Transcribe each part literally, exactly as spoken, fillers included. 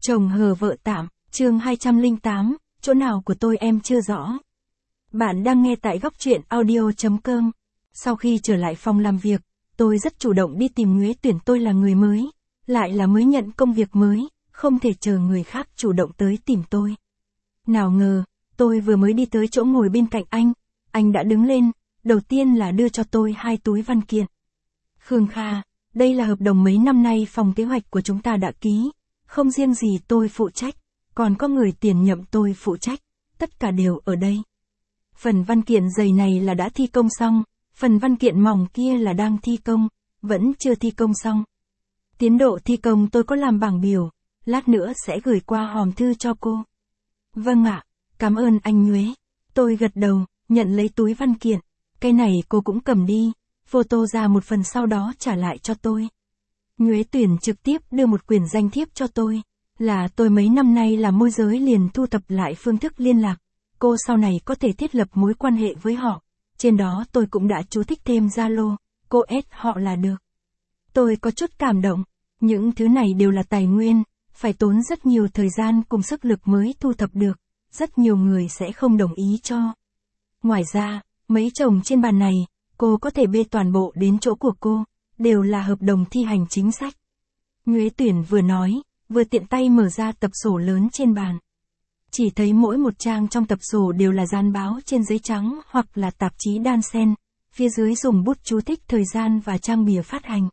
Chồng hờ vợ tạm, chương hai trăm lẻ tám, chỗ nào của tôi em chưa rõ. Bạn đang nghe tại góc truyện audio.com. Sau khi trở lại phòng làm việc, tôi rất chủ động đi tìm Nhuế tuyển tôi là người mới, lại là mới nhận công việc mới, không thể chờ người khác chủ động tới tìm tôi. Nào ngờ, tôi vừa mới đi tới chỗ ngồi bên cạnh anh, anh đã đứng lên, đầu tiên là đưa cho tôi hai túi văn kiện. Khương Kha, đây là hợp đồng mấy năm nay phòng kế hoạch của chúng ta đã ký, không riêng gì tôi phụ trách, còn có người tiền nhậm tôi phụ trách, tất cả đều ở đây. Phần văn kiện dày này là đã thi công xong, phần văn kiện mỏng kia là đang thi công, vẫn chưa thi công xong. Tiến độ thi công tôi có làm bảng biểu, lát nữa sẽ gửi qua hòm thư cho cô. Vâng ạ, cảm ơn anh Nhuế. Tôi gật đầu, nhận lấy túi văn kiện, cái này cô cũng cầm đi, photo ra một phần sau đó trả lại cho tôi. Nhuế tuyển trực tiếp đưa một quyển danh thiếp cho tôi, là tôi mấy năm nay làm môi giới liền thu thập lại phương thức liên lạc, cô sau này có thể thiết lập mối quan hệ với họ, trên đó tôi cũng đã chú thích thêm Zalo, cô add họ là được. Tôi có chút cảm động, những thứ này đều là tài nguyên, phải tốn rất nhiều thời gian cùng sức lực mới thu thập được, rất nhiều người sẽ không đồng ý cho. Ngoài ra, mấy chồng trên bàn này, cô có thể bê toàn bộ đến chỗ của cô, đều là hợp đồng thi hành chính sách. Nhuế tuyển vừa nói, vừa tiện tay mở ra tập sổ lớn trên bàn. Chỉ thấy mỗi một trang trong tập sổ đều là dán báo trên giấy trắng hoặc là tạp chí đan xen, phía dưới dùng bút chú thích thời gian và trang bìa phát hành.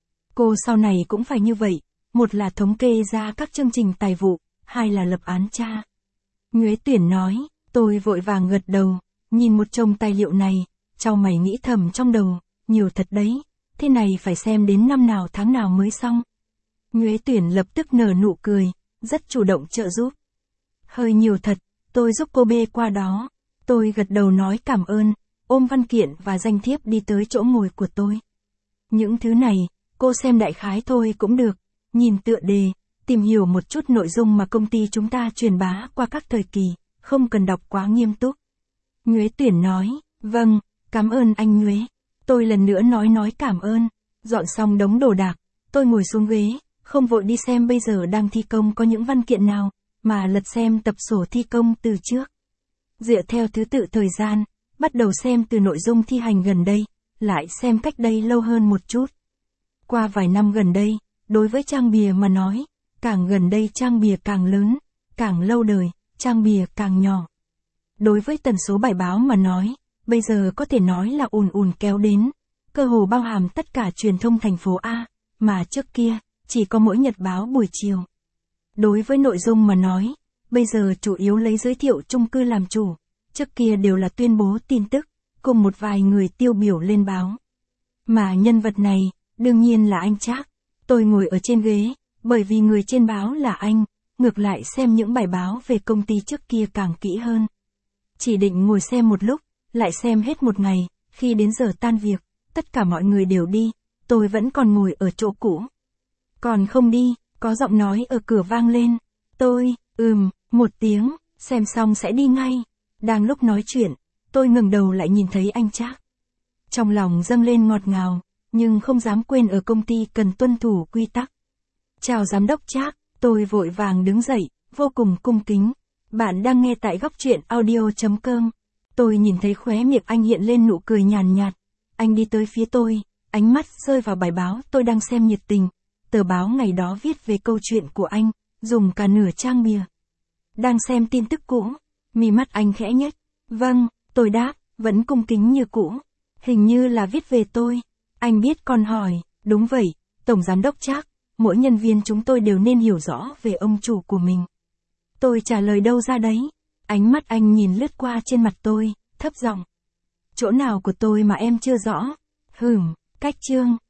Cô sau này cũng phải như vậy, một là thống kê ra các chương trình tài vụ, hai là lập án tra. Nhuế tuyển nói, tôi vội vàng gật đầu, nhìn một chồng tài liệu này, chau mày nghĩ thầm trong đầu, nhiều thật đấy, thế này phải xem đến năm nào tháng nào mới xong. Nhuế tuyển lập tức nở nụ cười, rất chủ động trợ giúp. Hơi nhiều thật, tôi giúp cô bê qua đó. Tôi gật đầu nói cảm ơn, ôm văn kiện và danh thiếp đi tới chỗ ngồi của tôi. Những thứ này, cô xem đại khái thôi cũng được, nhìn tựa đề, tìm hiểu một chút nội dung mà công ty chúng ta truyền bá qua các thời kỳ, không cần đọc quá nghiêm túc. Nhuế tuyển nói, vâng, cảm ơn anh Nhuế. Tôi lần nữa nói nói cảm ơn, dọn xong đống đồ đạc, tôi ngồi xuống ghế, không vội đi xem bây giờ đang thi công có những văn kiện nào, mà lật xem tập sổ thi công từ trước. Dựa theo thứ tự thời gian, bắt đầu xem từ nội dung thi hành gần đây, lại xem cách đây lâu hơn một chút. Qua vài năm gần đây, đối với trang bìa mà nói, càng gần đây trang bìa càng lớn, càng lâu đời, trang bìa càng nhỏ. Đối với tần số bài báo mà nói, bây giờ có thể nói là ùn ùn kéo đến, cơ hồ bao hàm tất cả truyền thông thành phố A, mà trước kia, chỉ có mỗi nhật báo buổi chiều. Đối với nội dung mà nói, bây giờ chủ yếu lấy giới thiệu chung cư làm chủ, trước kia đều là tuyên bố tin tức, cùng một vài người tiêu biểu lên báo. Mà nhân vật này, đương nhiên là anh Trác. Tôi ngồi ở trên ghế, bởi vì người trên báo là anh, ngược lại xem những bài báo về công ty trước kia càng kỹ hơn. Chỉ định ngồi xem một lúc, lại xem hết một ngày, khi đến giờ tan việc, tất cả mọi người đều đi, tôi vẫn còn ngồi ở chỗ cũ. Còn không đi, có giọng nói ở cửa vang lên. Tôi, ừm, một tiếng, xem xong sẽ đi ngay. Đang lúc nói chuyện, tôi ngẩng đầu lại nhìn thấy anh Trác. Trong lòng dâng lên ngọt ngào, nhưng không dám quên ở công ty cần tuân thủ quy tắc. Chào giám đốc Trác, tôi vội vàng đứng dậy, vô cùng cung kính. Bạn đang nghe tại góc truyện audio.com. Tôi nhìn thấy khóe miệng anh hiện lên nụ cười nhàn nhạt. Anh đi tới phía tôi, ánh mắt rơi vào bài báo tôi đang xem nhiệt tình. Tờ báo ngày đó viết về câu chuyện của anh, dùng cả nửa trang bìa. Đang xem tin tức cũ, mí mắt anh khẽ nhếch. Vâng, tôi đáp, vẫn cung kính như cũ. Hình như là viết về tôi. Anh biết còn hỏi, đúng vậy, Tổng Giám đốc Trác, mỗi nhân viên chúng tôi đều nên hiểu rõ về ông chủ của mình. Tôi trả lời đâu ra đấy. Ánh mắt anh nhìn lướt qua trên mặt tôi, thấp giọng. Chỗ nào của tôi mà em chưa rõ? Hửm, cách chương.